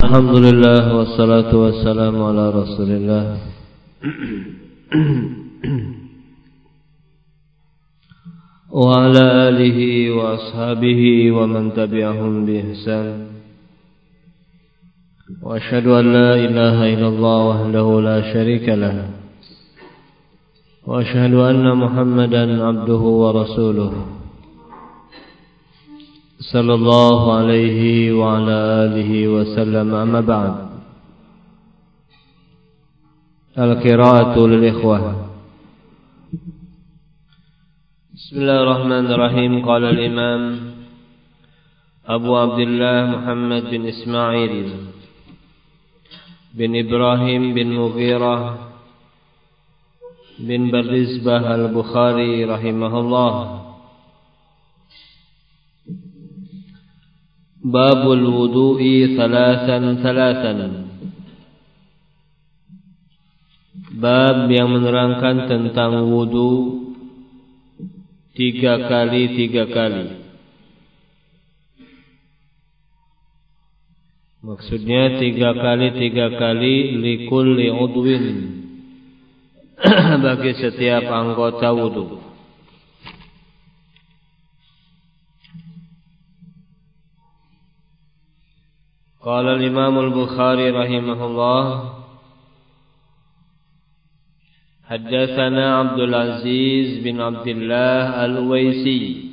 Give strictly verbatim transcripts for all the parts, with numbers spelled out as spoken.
Alhamdulillah wassalatu wassalamu ala Rasulillah wa ala alihi wa ashabihi wa man tabi'ahum bi ihsan. Wa asyhadu an la ilaha illallah wahdahu la syarika lah. Wa asyhadu anna Muhammadan abduhu wa rasuluh. Sallallahu alaihi wa ala alihi wa sallam, amma ba'd. Al-qira'atu lil ikhwah. Bismillahirrahmanirrahim. Qala al-imam Abu Abdullah Muhammad bin Ismail bin Ibrahim bin Mughirah bin Barizbah al-Bukhari rahimahullah. Babul wudu'i thalathan thalathan. Bab yang menerangkan tentang wudu tiga kali tiga kali. Maksudnya tiga kali tiga kali likulli udwin, bagi setiap anggota wudu. Qala al-Imam al-Bukhari rahimahullah, haddatsana Abdul Aziz bin Abdullah al-Uwaisi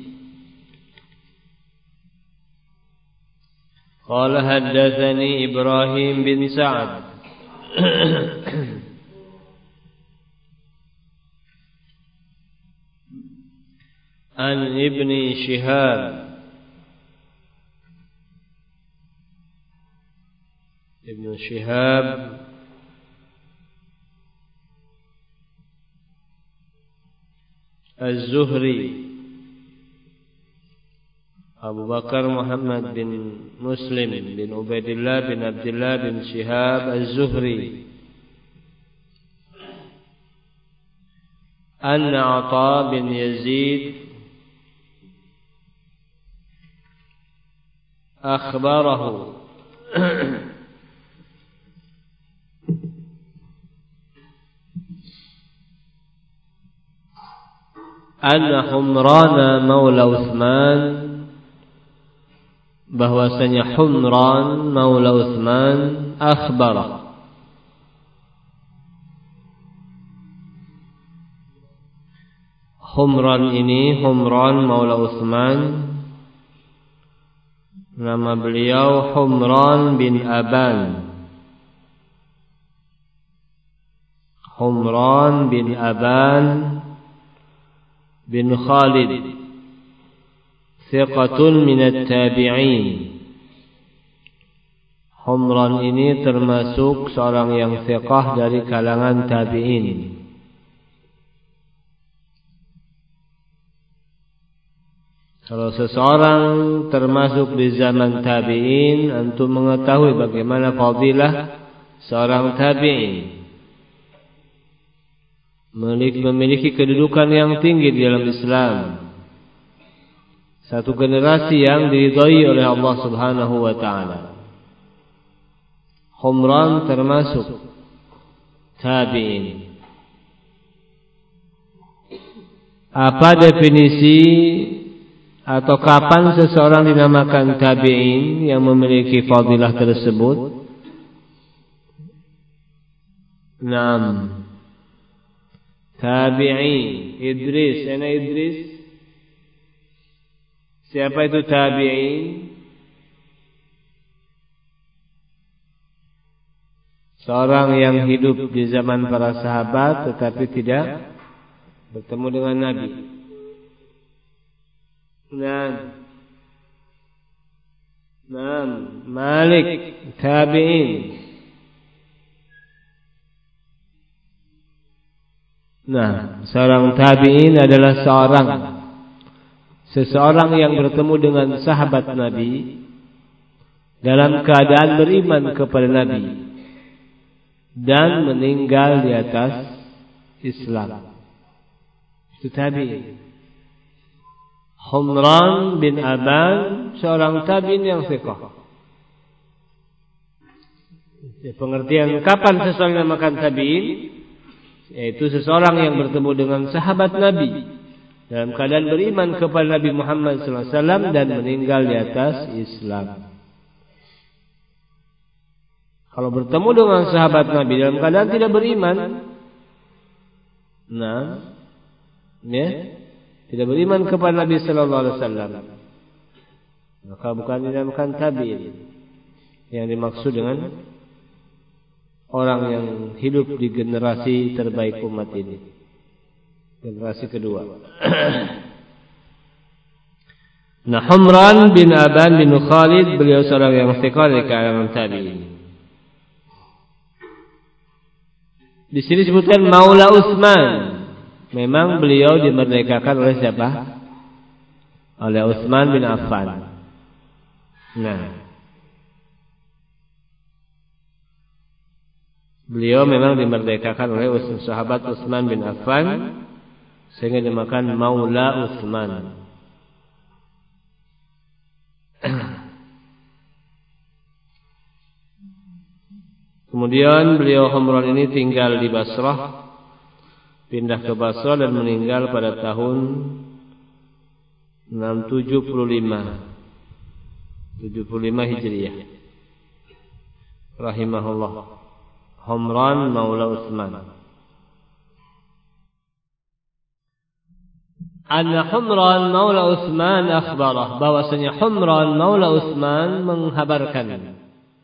qala haddatsani Ibrahim bin Sa'ad an Ibni Shihab Ibn Shihab Az-Zuhri Abu Bakar Muhammad bin Muslim bin Ubaidillah bin Abdullah bin Shihab Az-Zuhri anna Ata bin Yazid akhbarahu anna Humran maula Uthman, bahwasanya Humran maula Uthman akhbara, Humran ini Humran maula Uthman, nama beliau Humran bin Aban. Humran bin Aban bin Khalid, thiqatun minat tabi'in. Humran ini termasuk seorang yang thiqah dari kalangan tabi'in. Kalau seseorang termasuk di zaman tabi'in, antum mengetahui bagaimana fadilah seorang tabi'in, memiliki kedudukan yang tinggi di dalam Islam. Satu generasi yang diridhai oleh Allah Subhanahu wa taala. Humran termasuk tabi'in. Apa definisi atau kapan seseorang dinamakan tabi'in yang memiliki fadilah tersebut? Naam. Tabi'in Idris, ana Idris. Siapa itu tabi'in? Seorang yang hidup di zaman para sahabat tetapi tidak bertemu dengan Nabi. Nah, nah, Malik tabi'in. Nah, seorang tabi'in adalah seorang seseorang yang bertemu dengan sahabat Nabi dalam keadaan beriman kepada Nabi dan meninggal di atas Islam. Itu tabi'in. Humran bin Aban, seorang tabi'in yang thiqah. Ya, pengertian kapan seseorang dinamakan tabi'in, yaitu seseorang yang bertemu dengan sahabat Nabi dalam keadaan beriman kepada Nabi Muhammad sallallahu alaihi wasallam dan meninggal di atas Islam. Kalau bertemu dengan sahabat Nabi dalam keadaan tidak beriman, nah, ya, tidak beriman kepada Nabi sallallahu alaihi wasallam, maka bukan dinamakan tabi'in. Yang dimaksud dengan orang yang hidup di generasi terbaik umat ini, generasi kedua. Nah, Humran bin Aban bin Khalid, beliau seorang yang thiqah di kalangan tabi'in. Di sini disebutkan Maula Utsman. Memang beliau dimerdekakan oleh siapa? Oleh Utsman bin Affan. Nah, beliau memang dimerdekakan oleh sahabat Utsman bin Affan, sehingga dinamakan Maula Utsman. Kemudian beliau Humran ini tinggal di Basrah, pindah ke Basrah dan meninggal pada tahun enam ratus tujuh puluh lima Hijriah. Rahimahullah. Humran Maula Utsman. Anna Humran Maula Utsman akhbarah, bahwasanya Humran Maula Utsman menghabarkan.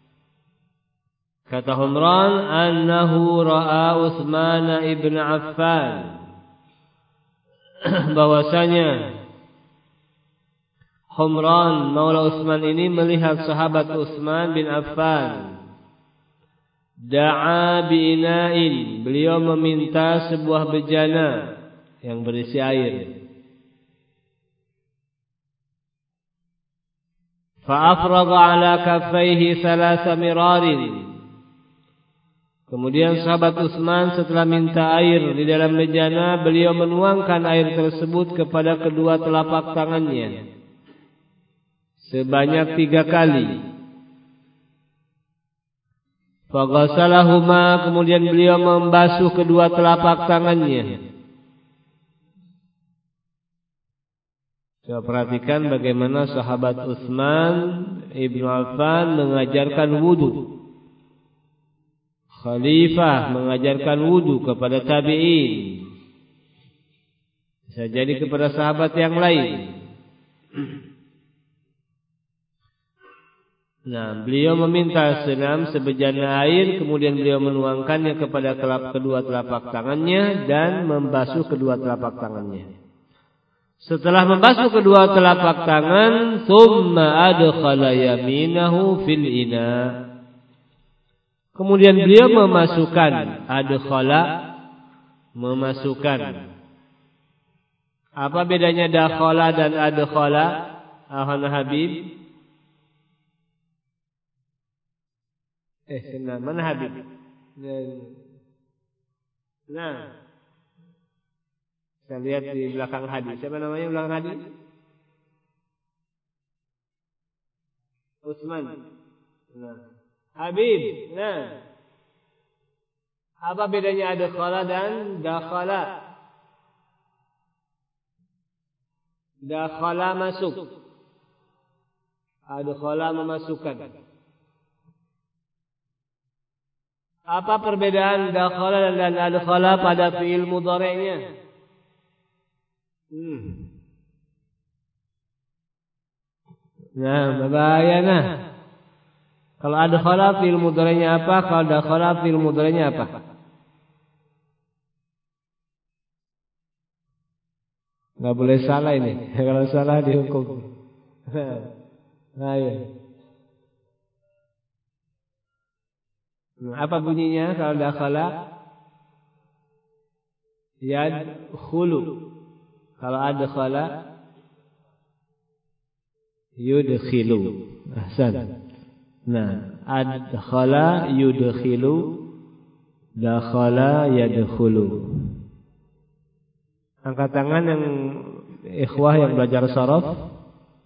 Kata Humran, annahu ra'a Utsman ibn Affan, bahwasanya Humran Maula Utsman ini melihat sahabat Utsman bin Affan. Da'a bi'ina'in, beliau meminta sebuah bejana yang berisi air. Fa'afraga ala kaffaihi thalatha mirarin. Kemudian sahabat Utsman setelah minta air di dalam bejana, beliau menuangkan air tersebut kepada kedua telapak tangannya sebanyak tiga kali. Faghasalahuma, kemudian beliau membasuh kedua telapak tangannya. Coba perhatikan bagaimana sahabat Utsman ibnu Affan mengajarkan wudu. Khalifah mengajarkan wudu kepada tabi'in, bisa jadi kepada sahabat yang lain. Nah, beliau meminta senam sebejana air, kemudian beliau menuangkannya kepada telap, kedua telapak tangannya dan membasuh kedua telapak tangannya. Setelah membasuh kedua telapak tangan, thumma adkhala yaminahu fil ina. Kemudian beliau memasukkan, adkhala, memasukkan. Apa bedanya dakhala dan adkhala? Ahana Habib. Eh, senang. Mana Habib? Nah, saya lihat di belakang hadis. Siapa namanya belakang hadis? Utsman. Nah, Habib. Nah, apa bedanya adkhala dan dakhala? Dakhala masuk, adkhala memasukkan. Apa perbedaan dakhala dan adkhala pada fi'il mudhari'nya? Hmm. Nah, berbahaya nah. Kalau adkhala fi'il mudhari'nya apa? Kalau dakhala fi'il mudhari'nya apa? Enggak boleh salah ini. Kalau salah dihukum. Nah, ya. Apa bunyinya kalau dakhala? Yadkhulu. Kalau adkhala yudkhilu. Ahsan. Nah, adkhala yudkhilu, dakhala yadkhulu. Angkat tangan yang ikhwah yang belajar sharaf.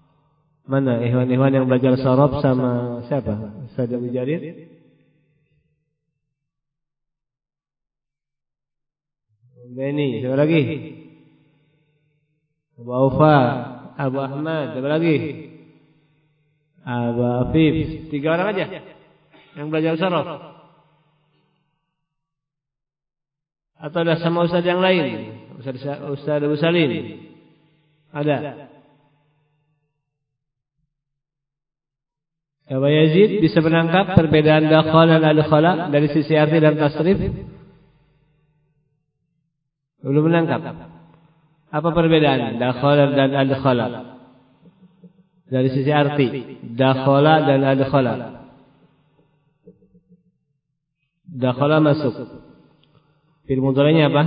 Mana ikhwan-ikhwan yang belajar sharaf sama siapa? Ustaz Abu Jarir? Beni, siapa lagi? Abu Aufa, Abu Ahmad, siapa lagi? Abu Afif. Tiga orang aja yang belajar sorof. Atau ada sama ustaz yang lain? Ustaz Ustaz Abu Salim. Ada. Abu Yazid bisa menangkap perbedaan dakhala dan adkhala dari sisi arti dan tasrif? Belum menangkap. Apa perbedaan dakhala dan adkhala? Dari sisi arti, dakhala dan adkhala. Dakhala masuk. Fi'il mudhari'nya apa?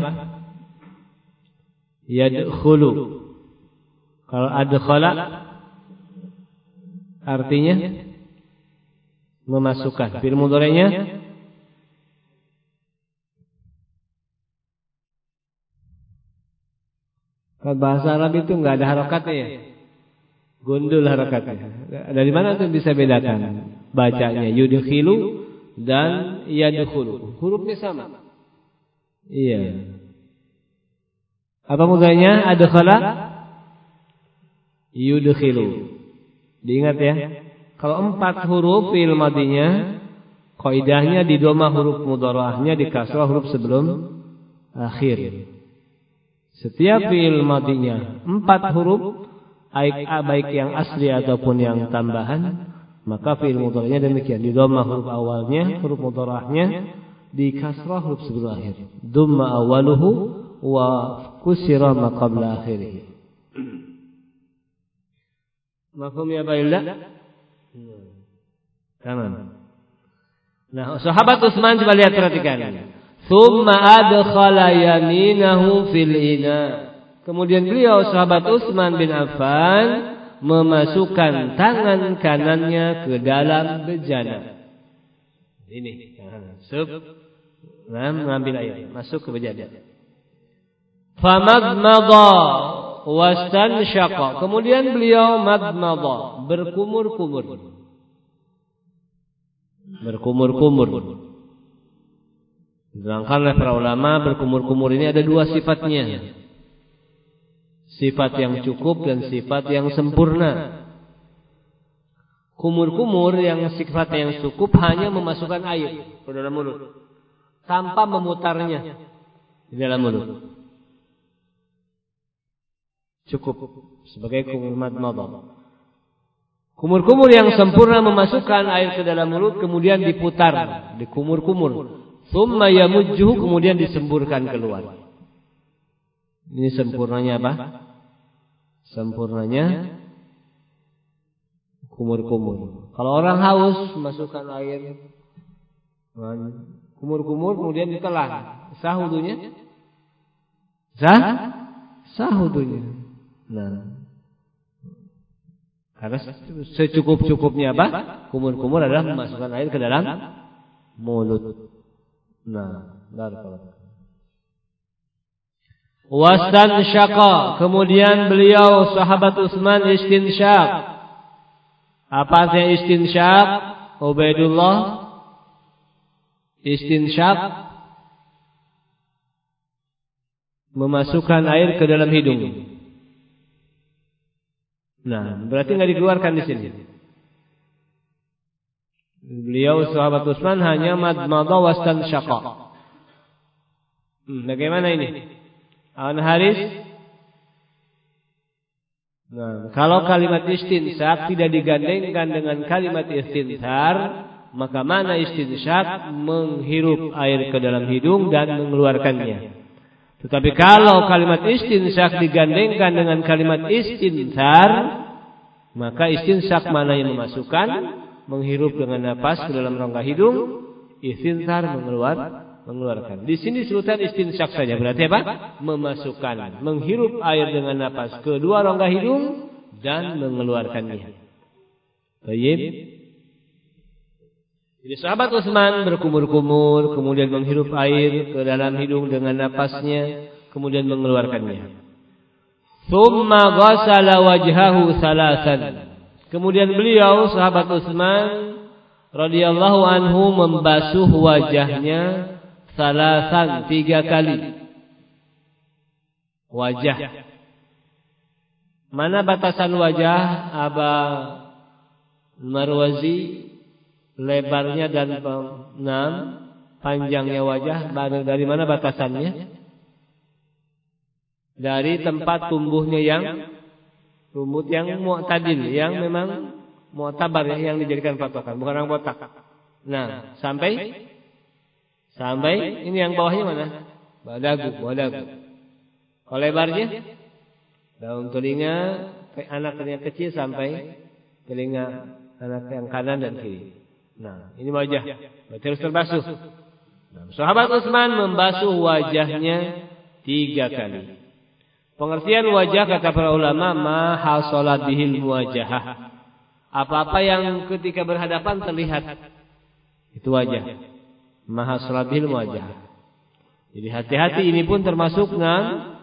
Yadkhulu. Kalau adkhala artinya memasukkan. Fi'il mudhari'nya kalau bahasa Arab itu enggak ada harokatnya ya. Gundul harokatnya. Dari mana tuh bisa bedakan bacanya yudkhilu dan yadkhulu? Hurufnya sama. Iya. Apa mudhari'nya? Adkhala yudkhilu. Diingat ya. Kalau empat huruf fi'il madinya, kaidahnya di dhamma huruf mudhara'ahnya, di kasrah huruf sebelum akhir. Setiap fi'il madinya empat huruf, baik, baik yang asli ataupun yang tambahan, maka fi'il mudhari'nya demikian. Di dhamma huruf awalnya, huruf mudhara'ahnya, di kasrah huruf sebelum akhir. Dhamma awaluhu wa kusira ma qabla akhirih. Mafhum ya Bailda? Tamam. Nah, sahabat Utsman coba lihat perhatikan. Tsumma adkhala yaminahu fil ina. Kemudian beliau sahabat Utsman bin Affan memasukkan tangan kanannya ke dalam bejana. Ini, sub, nah, mengambil air, masuk ke bejana. Famadmada wastanshaqa. Kemudian beliau madmada, berkumur-kumur. Berkumur-kumur. Diterangkan oleh para ulama, berkumur-kumur ini ada dua sifatnya. Sifat yang cukup dan sifat yang sempurna. Kumur-kumur yang sifatnya yang cukup hanya memasukkan air ke dalam mulut tanpa memutarnya di dalam mulut. Cukup sebagai kumur madmadah. Kumur-kumur yang sempurna memasukkan air ke dalam mulut kemudian diputar, dikumur-kumur. Tsumma yamujjuhu, kemudian disemburkan keluar. Ini sempurnanya apa? Sempurnanya kumur-kumur. Kalau orang haus masukkan air, kumur-kumur kemudian ditelan. Sah wudunya? Sah? Sah wudunya. Nah, karena secukup-cukupnya apa? Kumur-kumur adalah memasukkan air ke dalam mulut. Nah, barakallahu. Wastansyaqa, kemudian beliau sahabat Utsman istinsyaq. Apa artinya istinsyaq? Ubaidullah, istinsyaq memasukkan air ke dalam hidung. Nah, berarti enggak dikeluarkan di sini. Beliau sahabat Utsman hanya madmadha wastansyaqa. Hmm, bagaimana ini? An Haris. Nah, kalau kalimat istinsyaq tidak digandengkan dengan kalimat istinthar, maka mana istinsyaq? Menghirup air ke dalam hidung dan mengeluarkannya. Tetapi kalau kalimat istinsyaq digandengkan dengan kalimat istinthar, maka istinsyaq mana yang memasukkan, menghirup dengan napas ke dalam rongga hidung, istinthar mengeluar mengeluarkan. Di sini disebutkan istinsyaq saja. Berarti apa? Memasukkan, menghirup air dengan napas ke dua rongga hidung dan mengeluarkannya. Baik. Jadi sahabat Utsman berkumur-kumur, kemudian menghirup air ke dalam hidung dengan napasnya, kemudian mengeluarkannya. Tsumma ghassala wajhahu salasan. Kemudian beliau sahabat Utsman radhiyallahu anhu membasuh wajahnya salasan, tiga kali. wajah. Mana batasan wajah Aba Marwazi? Lebarnya dan enam, panjangnya wajah, dari mana batasannya? Dari tempat tumbuhnya yang rambut yang mu'tadil, yang memang mu'tabar, yang dijadikan patokan, bukan orang botak. Nah, sampai sampai ini yang bawahnya mana? Bawah dagu, bawah dagu. Kalau lebarnya daun telinga anak yang kecil sampai telinga anak yang kanan dan kiri. Nah, ini wajah. Berarti harus terbasuh. Nah, sahabat Utsman membasuh wajahnya tiga kali. Pengertian wajah kata para ulama, ma hasalat bihil muwajahah. Apa-apa yang ketika berhadapan terlihat, itu wajah. Ma hasalat bihil muwajahah. Jadi hati-hati, ini pun termasuk dengan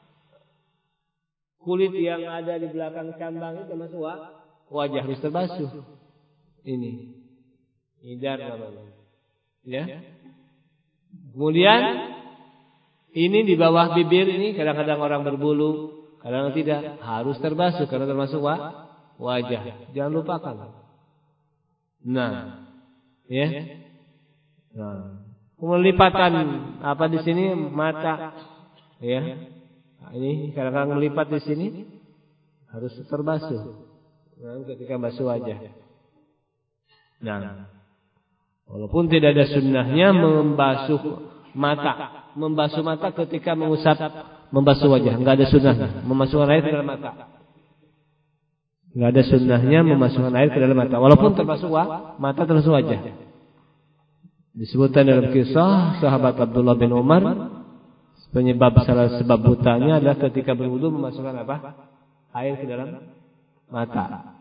kulit yang ada di belakang cambang itu termasuk wajah, harus terbasuh. Ini hidar namanya. Ya. Kemudian ini di bawah bibir ini kadang-kadang orang berbulu, kadang tidak, harus terbasuh karena termasuk wa, wajah. Jangan lupakan. Nah, ya. Nah, melipatan apa di sini mata, ya. Nah, ini kadang-kadang melipat di sini harus terbasuh. Nah, ketika basuh wajah. Nah, walaupun tidak ada sunnahnya membasuh mata, membasuh mata ketika mengusap, membasuh wajah, enggak ada sunnahnya. Memasukkan air ke dalam mata, enggak ada sunnahnya memasukkan air ke dalam mata, walaupun termasuk wa, mata termasuk wajah. Disebutkan dalam kisah sahabat Abdullah bin Umar, penyebab salah sebab butanya adalah ketika berwudu memasukkan apa? Air ke dalam mata.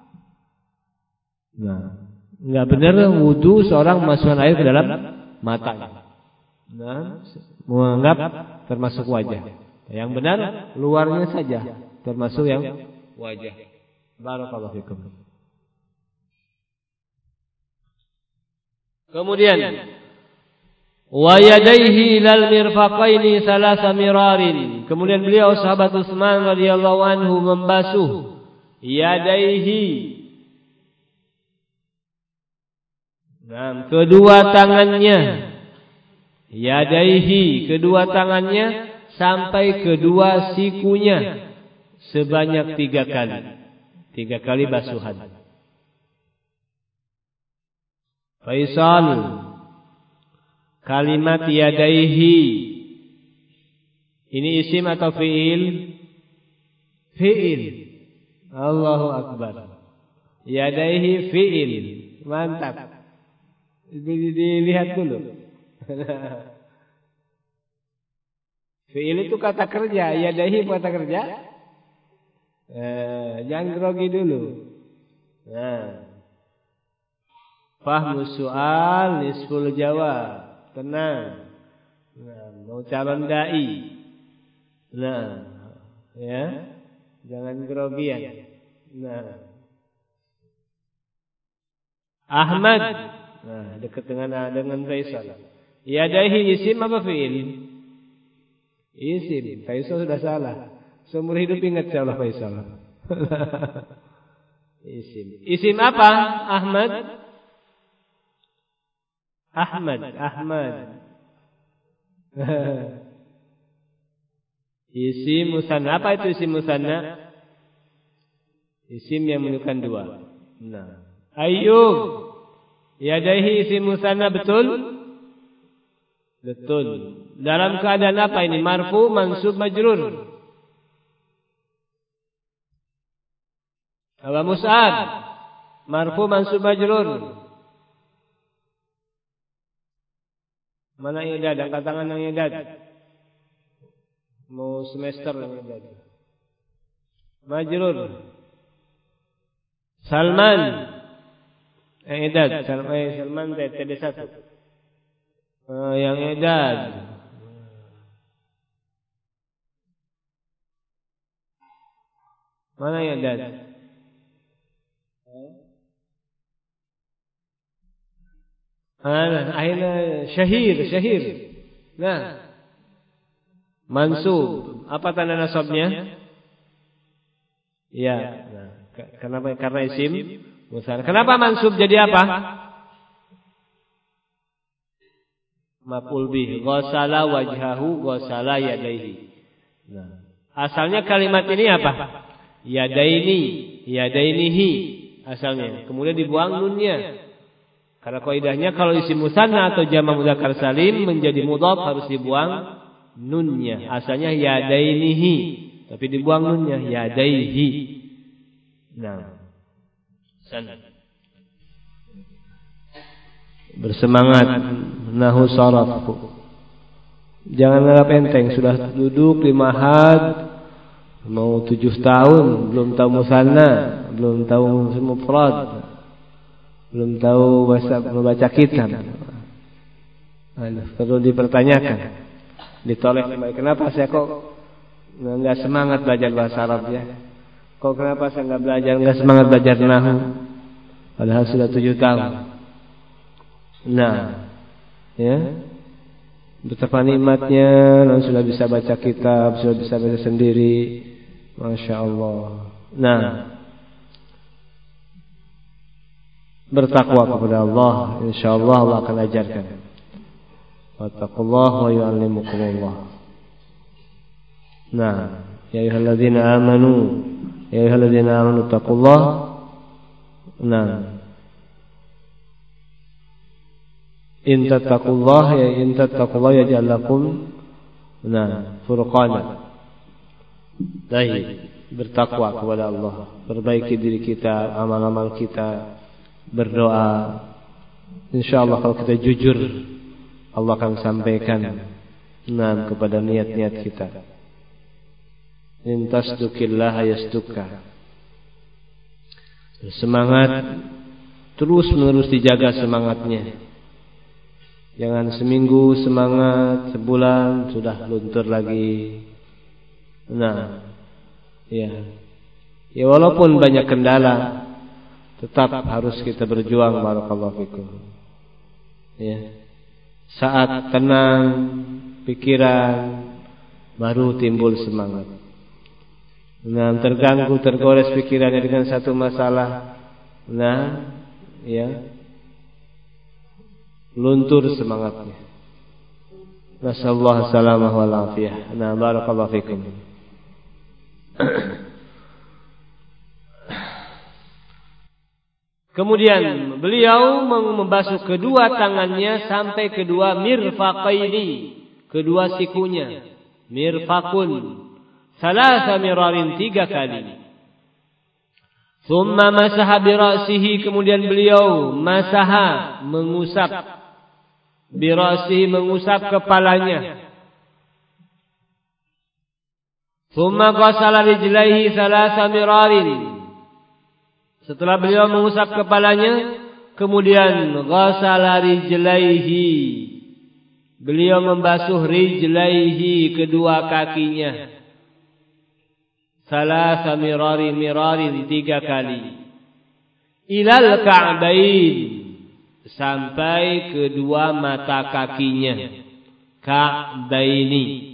Nah, enggak benar wudu seorang memasukkan air ke dalam matanya. Nah, menganggap termasuk wajah. Yang benar luarnya saja termasuk yang wajah. Barakallahu fikum. Kemudian wa yadayhi ilal mirfaqaini salasa mirarin. Kemudian beliau sahabat Utsman radhiyallahu anhu membasuh yadayhi, nah, kedua tangannya, yadaihi, kedua tangannya sampai kedua sikunya sebanyak tiga kali, tiga kali basuhan. Faisal, kalimat yadaihi ini isim atau fiil? Fiil. Allahu Akbar. Yadaihi fiil. Mantap. Dilihat dulu. Fi'il itu kata kerja, yadaihi kata kerja. Eh, jangan grogi dulu. Nah. Fahmu soal nisful jawab. Tenang. Nah, mau calon dai. Nah, ya. Jangan grogian. Nah. Ahmad. Nah, dekat dengan dengan Faisal. Yadaihi isim apa fi'il? Isim. Faisal sudah salah. Seumur hidup ingat insyaallah Faisal. Isim. Isim apa? Ahmad. Ahmad. Ahmad. Isim musanna. Apa itu isim musanna? Isim yang menunjukkan dua. Nah, Ayyub. Yadaihi isim musanna, betul? Betul. Dalam keadaan apa ini? Marfu, mansub, majrur. Abu Mus'ab. Marfu, mansub, majrur. Mana yang idad? Angkat tangan yang idad. Mau semester yang idad. Majrur. Salman. Yang idad. Salman, Salman T D satu. Uh, yang idad. Mana yang idad? Ah, akhirnya syahir, syahir. Nah, mansub. Apa tanda nasabnya? Ya. Nah, kenapa? Karena isim musanna. Kenapa mansub jadi apa? Maf'ul bih. Ghassala wajhahu, ghassala yadaihi. Nah, asalnya kalimat ini apa? Yadaini, yadainihi asalnya. Kemudian dibuang nunnya. Karena kaidahnya kalau isim musanna atau jamak mudzakkar salim menjadi mudhaf harus dibuang nunnya. Asalnya yadainihi, tapi dibuang nunnya yadaihi. Nah, sana. Bersemangat nahu saraf. Jangan nganggap enteng, sudah duduk di mahad mau tujuh tahun belum tahu musanna, belum tahu mufrad, belum tahu bahasa membaca kitab. Aduh, perlu dipertanyakan, ditoleh kembali. Kenapa saya kok nggak semangat belajar bahasa Arab ya? Kok kenapa saya nggak belajar, nggak semangat belajar nahu? Padahal sudah tujuh tahun. Nah, ya, betapa nikmatnya, dan sudah bisa baca kitab, sudah bisa baca sendiri, masya Allah. Nah, bertakwa kepada Allah, insya Allah Allah akan ajarkan. Wattaqullah wa yu'allimukumullah. Nah, ya ayyuhalladzina amanu, ya ayyuhalladzina amanu taqullah. Nah, in tattaqullah ya in tattaqullah yaj'al lakum nah furqana. Baik, bertakwa kepada Allah, perbaiki diri kita, amal-amal kita, berdoa. Insyaallah kalau kita jujur, Allah akan sampaikan nah kepada niat-niat kita. In tasdukillah yasduka. Semangat, terus menerus dijaga semangatnya. Jangan seminggu semangat, sebulan sudah luntur lagi. Nah, ya, ya walaupun banyak kendala, tetap harus kita berjuang. Barakallahu fikum. Ya, saat tenang pikiran, baru timbul semangat. Nah, terganggu, tergores pikirannya dengan satu masalah, nah, ya, luntur semangatnya. Nasallahu salamah wal afiyah. Nah, barakallahu fikum. Kemudian beliau membasuh kedua tangannya sampai kedua mirfaqaini, kedua sikunya. Mirfaqun salasa mirarin, tiga kali. Thumma masaha bi ra'sihi, kemudian beliau masaha, mengusap, birasi, mengusap kepalanya. Thumma ghasala rijlaihi thalatha mirarin. Setelah beliau mengusap kepalanya, kemudian ghasala rijlaihi, beliau membasuh rijlaihi, kedua kakinya. Thalatha mirarin, mirarin, tiga kali. Ilal ka'bain, sampai kedua mata kakinya. Ka'baini.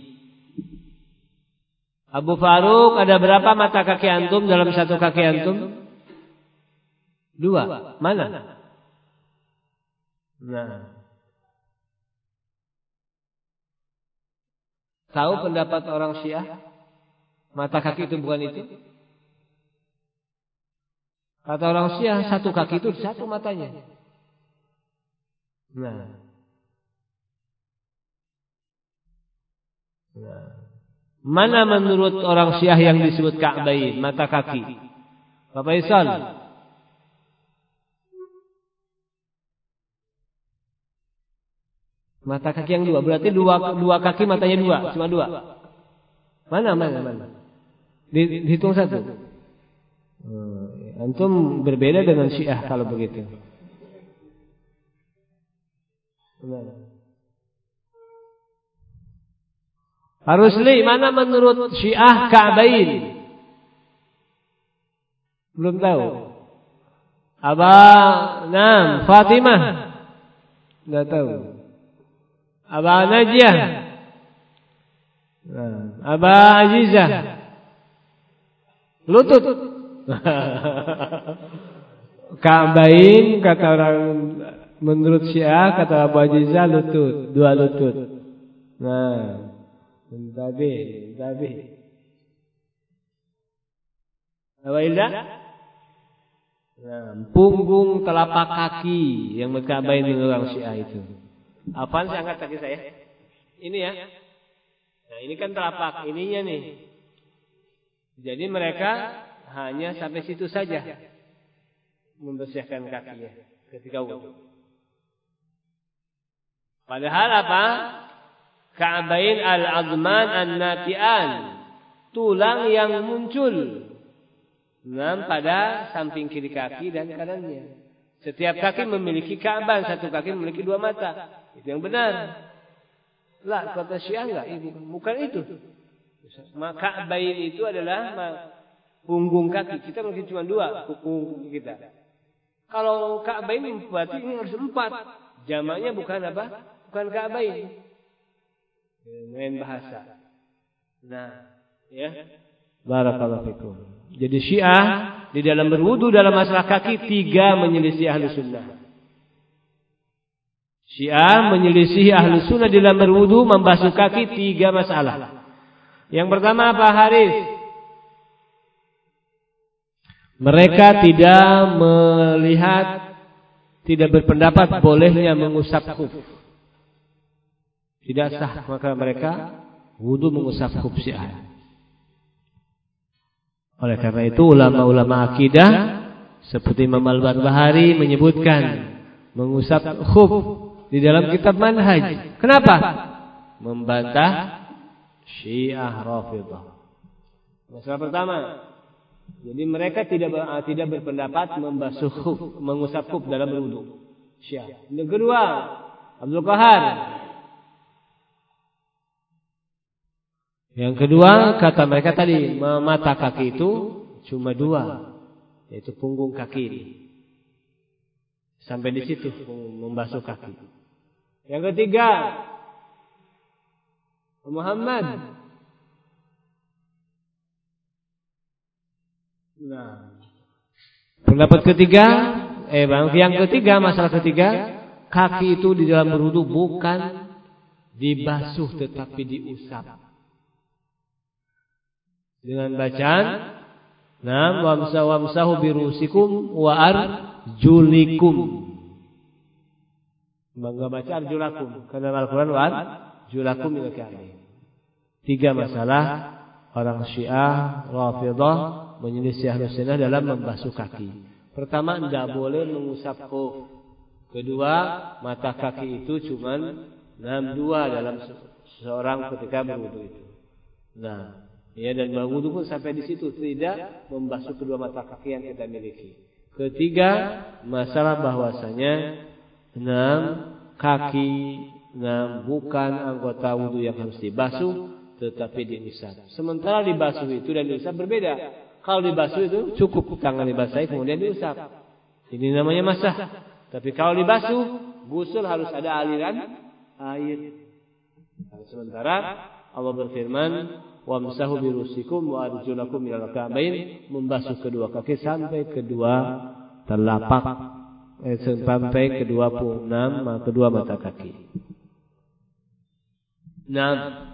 Abu Faruk, ada berapa mata kaki antum dalam satu kaki antum? Dua. Mana? Nah, tahu pendapat orang Syiah? Mata kaki itu bukan itu? Kata orang Syiah, satu kaki itu satu matanya. Nah, nah, mana menurut orang Syiah yang disebut Ka'bain, mata kaki? Bapak Isal, mata kaki yang dua, berarti dua dua kaki matanya dua, cuma dua. Mana mana mana? Dihitung satu. Hmm, antum berbeda dengan Syiah kalau begitu. Nah. Harusli, mana menurut Syiah Ka'bain? Belum tahu. Aba, Nam, Fatimah, enggak tahu. Aba Najiyah, Nah, Aba Azizah. Lutut. Ka'bain kata orang menurut Syiah, kata Abu Azizah lutut, dua lutut. Nah, tabi, tabi. Apa Ilda? Nah, punggung telapak kaki yang Ka'bain menurut orang Syiah itu. Apaan sih angkat kaki saya? Ini ya. Nah, ini kan telapak ininya nih. Jadi mereka hanya sampai situ saja membersihkan kakinya ketika wudu. Padahal apa? Ka'bain al-azman an-nati'an, tulang yang muncul nah, pada samping kiri kaki dan kanannya. Setiap kaki memiliki ka'ban, satu kaki memiliki dua mata. Itu yang benar. Lah, kata Syiah enggak, bukan, bukan itu. Maka Ka'bain itu adalah punggung kaki. Kita mungkin cuma dua punggung kaki kita. Kalau Ka'bain berarti ini harus empat. Jamaknya bukan apa? Bukan Ka'bain. Main bahasa. Nah, ya. Barakallahu fikum. Jadi Syiah di dalam berwudu dalam masalah kaki tiga menyelisih Ahlus Sunnah. Syiah menyelisih Ahlus Sunnah dalam berwudu membasuh kaki tiga masalah. Yang pertama apa, Haris? Mereka tidak melihat, tidak berpendapat bolehnya mengusap khuf. Tidak sah, maka mereka wudu mengusap khuf Syiah. Oleh karena itu ulama-ulama akidah seperti Imam Al-Barbahari menyebutkan mengusap khuf di dalam kitab Manhaj. Kenapa? Membantah Syiah Rafidhah. Masalah pertama, jadi mereka tidak tidak berpendapat membasuh khuf, mengusap khuf dalam berwudu. Syiah. Yang kedua, Abdul Qahar. Yang kedua, kata mereka tadi, mata kaki itu cuma dua, yaitu punggung kaki ini. Sampai di situ membasuh kaki. Yang ketiga, Muhammad. Nah, pendapat ketiga, eh bang, yang ketiga, masalah ketiga, kaki itu di dalam berwudu bukan dibasuh tetapi diusap. Dengan bacaan, nam wamsa wamsahu birusikum wa arjulikum. Enggak baca arjulakum, karena Al-Qur'an wa arjulakum ila ka'bain. Tiga masalah orang Syiah Rafidhah menyelisih Ahlus Sunnah dalam membasuh kaki. Pertama, tidak boleh mengusap khuf. Kedua, mata kaki itu cuma enam dua dalam seorang ketika berwudu itu. Nah, ya, dan berwudu pun sampai di situ, tidak membasuh kedua mata kaki yang kita miliki. Ketiga, masalah bahwasanya enam kaki enam bukan anggota wudu yang harus dibasuh, tetapi diusap. Sementara dibasuh itu dan diusap berbeda. Kalau dibasuh itu cukup tangan dibasahi kemudian diusap. Ini namanya masah. Tapi kalau dibasuh, gusul harus ada aliran air. Sementara Allah berfirman, wamsahu birusikum wa arjulakum ilal ka'bain, membasuh kedua kaki sampai kedua telapak, eh, sampai kedua punam, kedua mata kaki. Nah,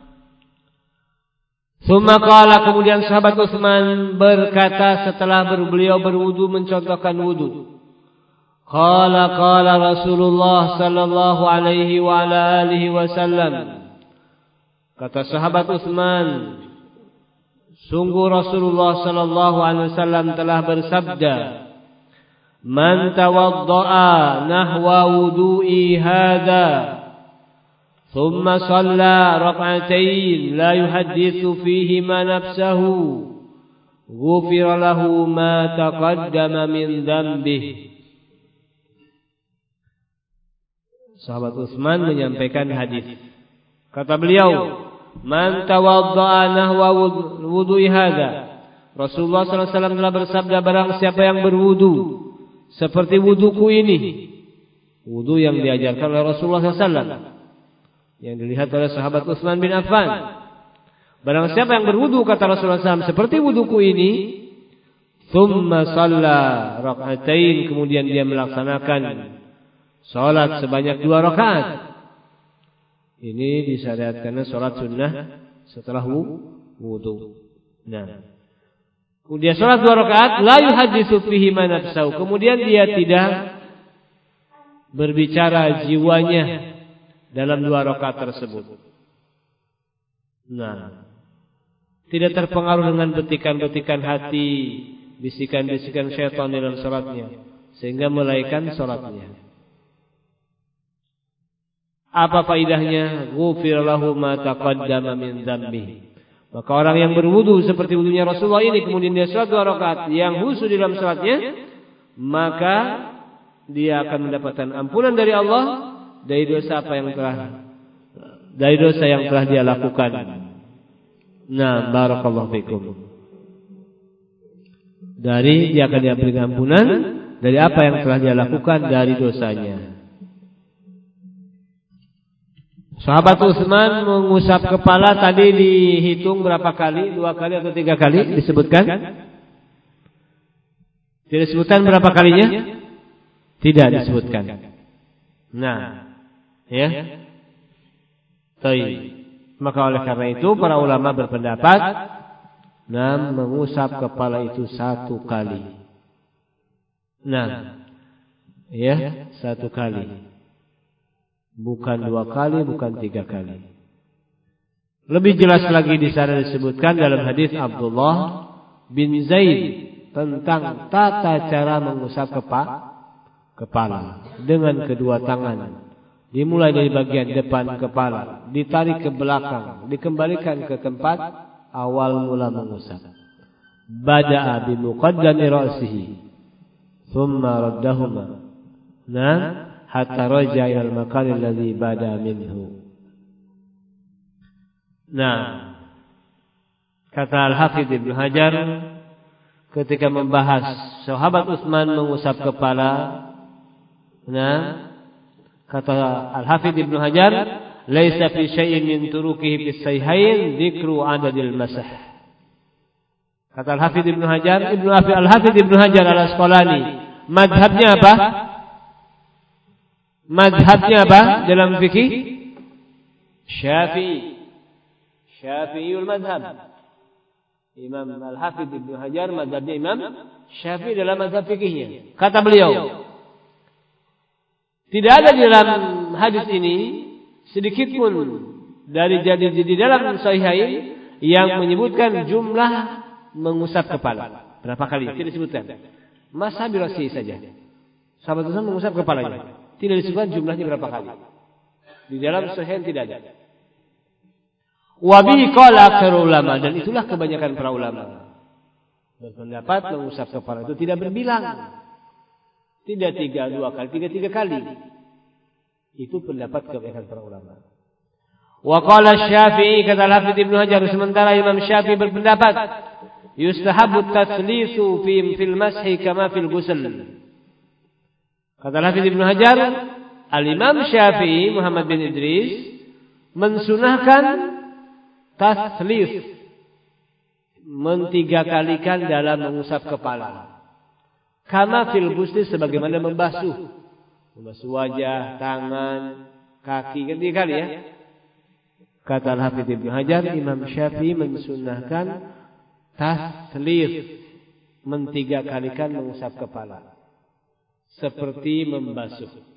summa qala, kemudian sahabat Utsman berkata setelah beliau berwudu mencontohkan wudu. Qala qala Rasulullah sallallahu alaihi wa ala alihi wasallam. Kata sahabat Utsman, sungguh Rasulullah sallallahu alaihi wasallam telah bersabda, "Man tawaddaa nahwa wudu'i hadza, thumma shalla rak'atain la yuhadditsu fihima nafsahu, ghufira lahu ma taqaddama min dhanbihi." Sahabat Utsman menyampaikan hadis. Kata beliau, man tawadda'a nahwa wudu'i hadza, Rasulullah sallallahu alaihi wasallam telah bersabda, barang siapa yang berwudu seperti wuduku ini, wudu yang diajarkan oleh Rasulullah sallallahu alaihi wasallam, yang dilihat oleh sahabat Utsman bin Affan, Barang siapa yang berwudu, kata Rasulullah shallallahu alaihi wasallam, seperti wuduku ini, thumma shalla rak'atain, kemudian dia melaksanakan salat sebanyak dua rakaat. Ini disyariatkan salat sunnah setelah wudu. Nah, kemudian salat dua rakaat, la yuhaditsu fihi ma nafsuhu, kemudian dia tidak berbicara jiwanya dalam dua rakaat tersebut. Nah, tidak terpengaruh dengan betikan-betikan hati, bisikan-bisikan syaitan dalam salatnya, sehingga melaikan salatnya. Apa faidahnya? Ghufir lahu ma taqaddama min dzambi. Maka orang yang berwudu seperti wudunya Rasulullah ini, kemudian dia salat dua rakaat yang khusyuk dalam salatnya, maka dia akan mendapatkan ampunan dari Allah dari dosa apa yang telah dari dosa yang telah dia lakukan. Nah, barakallahu fikum. Dari dia akan diberikan ampunan dari apa yang telah dia lakukan dari dosanya. Sahabat Utsman mengusap kepala tadi dihitung berapa kali? Dua kali atau tiga kali disebutkan? Tidak disebutkan berapa kalinya? Tidak disebutkan. Nah, ya. Baik. Maka oleh karena itu para ulama berpendapat, nah, mengusap kepala itu satu kali. Nah, ya, satu kali. Bukan dua kali, bukan tiga kali. Lebih jelas lagi di sana disebutkan dalam hadis Abdullah bin Zaid tentang tata cara mengusap kepa, kepala dengan kedua tangan. Dimulai dari bagian depan kepala, ditarik ke belakang, dikembalikan ke tempat awal mula mengusap. Bada'a bi muqaddami ra'sihi, thumma raddahuma. Nah, hatta raja'a ila al-makan alladhi bada minhu. Nah, kata Al-Hafidz Ibnu Hajar ketika membahas sahabat Utsman mengusap kepala, nah, kata Al-Hafidz Ibnu Hajar, laisa fi syai'in min turuqihi fi sahihain dzikru adadil masah. Kata Al-Hafidz Ibnu Hajar, Ibnu Al-Hafidz Ibnu Hajar Al-Asqalani, mazhabnya apa? Mazhabnya apa dalam fikih? Syafi'i. Syafi'iyul mazhab. Imam Al-Hafidz Ibnu Hajar mazhabnya Imam Syafi'i dalam mazhab fikihnya. Kata beliau, tidak ada di dalam hadis ini sedikit pun dari jadi di dalam Sahihain yang menyebutkan jumlah mengusap kepala. Berapa kali? Tidak disebutkan. Masa birasi saja. Sahabat Rasul mengusap kepalanya. Tidak disebutkan jumlahnya berapa kali. Di dalam Sahihain tidak ada. Wa bihi qala aktsarul ulama, dan itulah kebanyakan para ulama berpendapat mengusap kepala itu tidak berbilang. Tidak tiga dua kali, tiga tiga kali. Itu pendapat kebanyakan para ulama. Wa qala Syafi'i, kata Al-Hafidz Ibnu Hajar, sementara Imam Syafi'i berpendapat yustahabu tatslisu fi fil mashi kama fil ghusl. Kata Al-Hafidz Ibnu Hajar, Al-Imam Syafi'i Muhammad bin Idris mensunahkan taslis, mentiga kalikan dalam mengusap kepala. Kama fil ghusli, sebagaimana membasuh, membasuh wajah, tangan, kaki, kan tiga kali ya. Kata Al-Hafidz Ibnu Hajar, Imam Syafi'i mensunahkan taslis, mentiga kalikan mengusap kepala, seperti membasuh.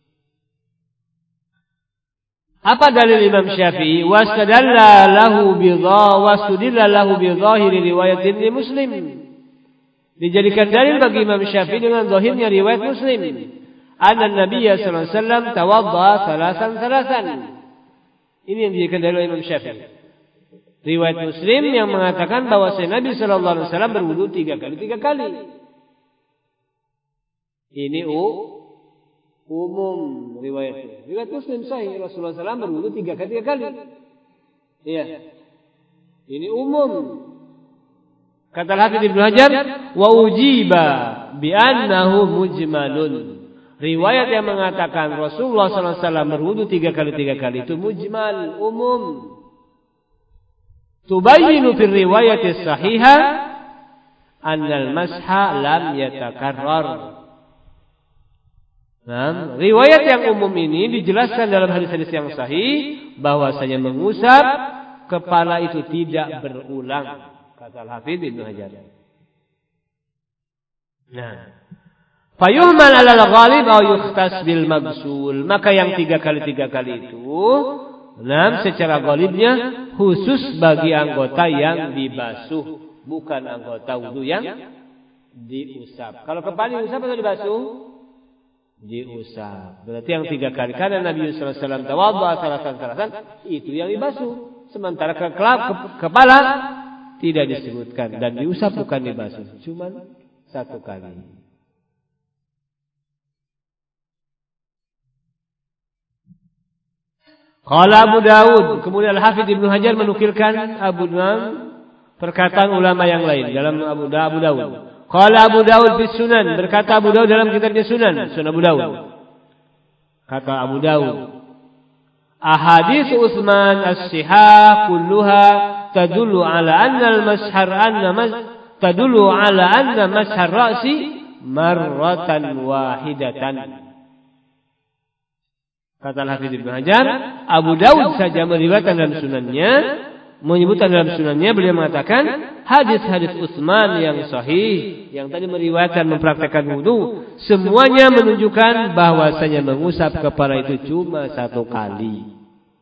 Apa dalil Imam Syafi'i? Wastadalla lahu bidha wastudilla lahu bidhahiri riwayatin li Muslim. Dijadikan dalil bagi Imam Syafi'i dengan zahirnya riwayat Muslim. Anna Nabiya sallallahu alaihi wasallam tawadda salasan salasan. Ini yang dijadikan dalil Imam Syafi'i. Riwayat Muslim yang mengatakan bahwa Nabi sallallahu alaihi wasallam berwudu tiga kali tiga kali. Ini u umum riwayatnya. Riwayat Muslim sahih, Rasulullah sallallahu alaihi wasallam berwudu tiga kali tiga kali. Iya. Ini umum. Kata Al-Hafidz Ibnu Hajar, wa ujiba bi annahu mujmalun. Riwayat yang mengatakan Rasulullah sallallahu alaihi wasallam berwudu tiga kali tiga kali itu mujmal, umum. tubayyinu fi riwayat as-sahihah anna al-masha lam yatakarrar. Nah, riwayat yang umum ini dijelaskan dalam hadis-hadis yang sahih bahwasanya mengusap kepala itu tidak berulang, kata Al-Hafidz Ibnu Hajar. Nah, fayuhmal 'ala al-ghalib aw yukhtas bil maghsul, maka yang tiga kali tiga kali itu, nah, secara ghalibnya khusus bagi anggota yang dibasuh, bukan anggota wudu yang diusap. Kalau kepala diusap atau dibasuh? Diusap. Berarti yang tiga kali. Karena Nabi sallallahu alaihi wasallam tawaddu'a salasan-salasan, itu yang dibasuh. Sementara ke, ke, kepala tidak disebutkan dan diusap bukan dibasuh, cuma satu kali. Qala Abu Dawud, kemudian Al-Hafidz Ibnu Hajar menukilkan Abu Dawud perkataan ulama yang lain dalam Abu Dawud. Qala Abu Dawud fi Sunan, berkata Abu Dawud dalam kitabnya Sunan, Sunan Abu Dawud. Kata Abu Dawud, ahadits Utsman as-sihah kulluha tadullu ala anna al-mashhar anna mas tadullu ala anna mashhar ra'si marratan wahidatan. Kata Al-Hafidz Ibnu Hajar, Abu Dawud saja meriwayatkan dalam sunannya, menyebutkan dalam sunannya, beliau mengatakan hadis-hadis Utsman yang sahih yang tadi meriwayatkan mempraktikkan wudu semuanya menunjukkan bahwasanya mengusap kepala itu cuma satu kali.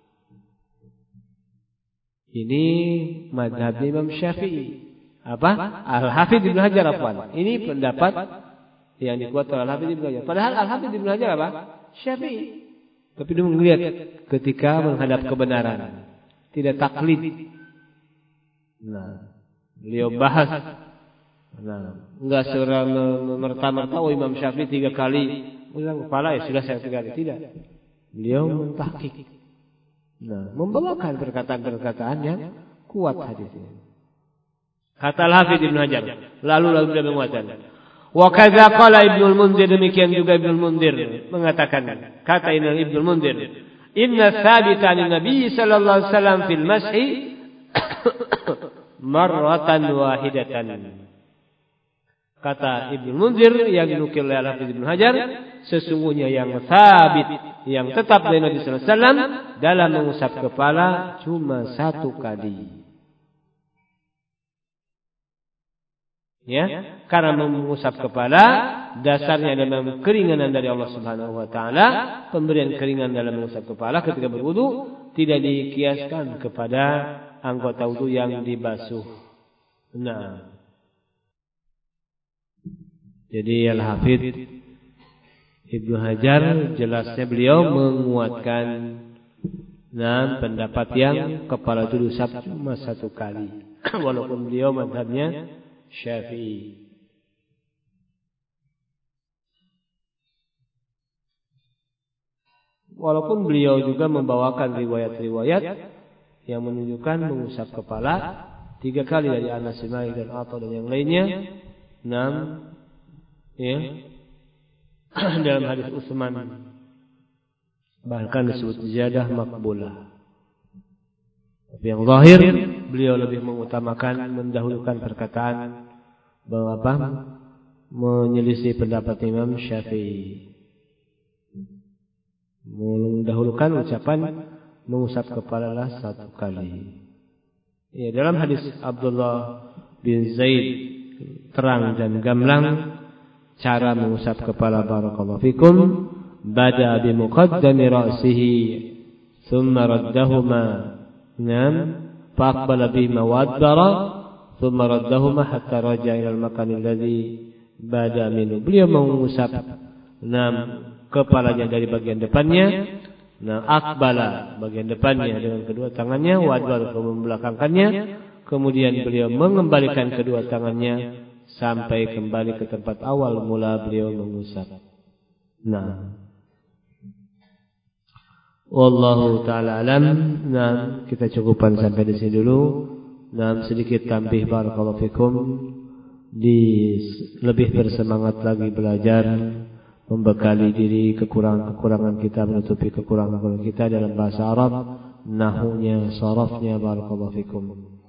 Ini mazhab Imam Syafi'i. Apa? Al-Hafidz Ibnu Hajar afwan. Ini pendapat yang dikuatkan oleh Al-Hafidz Ibnu Hajar. Padahal Al-Hafidz Ibnu Hajar apa? Syafi'i. Tapi dia melihat ketika menghadap kebenaran, tidak taklid. Nah, beliau bahas. Nah, enggak seorang merta-merta oh Imam Syafi'i tiga kali ulang kepala ya sudah saya tiga kali, tidak. Beliau mentahqiq. Nah, membawakan perkataan-perkataan yang kuat hadis ini. Kata Al-Hafidz Ibnu Hajar, lalu lalu beliau menguatkan. Wa kadza qala Ibnu al-Munzir, demikian juga Ibnu al-Munzir mengatakan, kata Ibnu al-Munzir, inna thabita an Nabi sallallahu alaihi wasallam fil mashi marratan wahidatan. Kata Ibnu Munzir yang dinukil oleh Al-Hafidz Ibnu Hajar, sesungguhnya yang sabit, yang tetap dari Nabi sallallahu alaihi wasallam dalam mengusap kepala cuma satu kali. Ya, karena mengusap kepala dasarnya adalah keringanan dari Allah Subhanahu wa taala. Pemberian keringan dalam mengusap kepala ketika berwudu tidak dikiaskan kepada anggota wudu yang dibasuh. Nah, jadi Al-Hafidz Ibnu Hajar jelasnya beliau menguatkan nah pendapat yang kepala itu diusap cuma satu kali. Walaupun beliau mazhabnya Syafi'i. Walaupun beliau juga membawakan riwayat-riwayat yang menunjukkan mengusap kepala tiga kali dari Anas bin Malik dan Atha dan yang lainnya. Enam, ya, dalam hadis Utsman bahkan disebut ziyadah maqbulah. Tapi yang zahir beliau lebih mengutamakan mendahulukan perkataan bahwa apa? Menyelisih pendapat Imam Syafi'i. Mendahulukan ucapan mengusap kepala lah satu kali. Ya, dalam hadis Abdullah bin Zaid terang dan gamblang cara mengusap kepala barakallahu fikum. Bada bi muqaddami ra'sihi thumma raddahuma nam faqbala bihima wadbara thumma raddahuma hatta raja ila al-makan alladhi bada minhu. Beliau mengusap nam kepalanya dari bagian depannya, nah akbala bagian depannya dengan kedua tangannya, wadbar membelakangkannya, kemudian beliau mengembalikan kedua tangannya sampai kembali ke tempat awal mula beliau mengusap. Nah, wallahu ta'ala alam. Nah, kita cukupkan sampai di sini dulu. Nah, sedikit tambih barakallahu fikum, di lebih bersemangat lagi belajar, membekali diri kekurangan-kekurangan kita, menutupi kekurangan-kekurangan kita dalam bahasa Arab, nahwunya, sharafnya barakallahu fikum.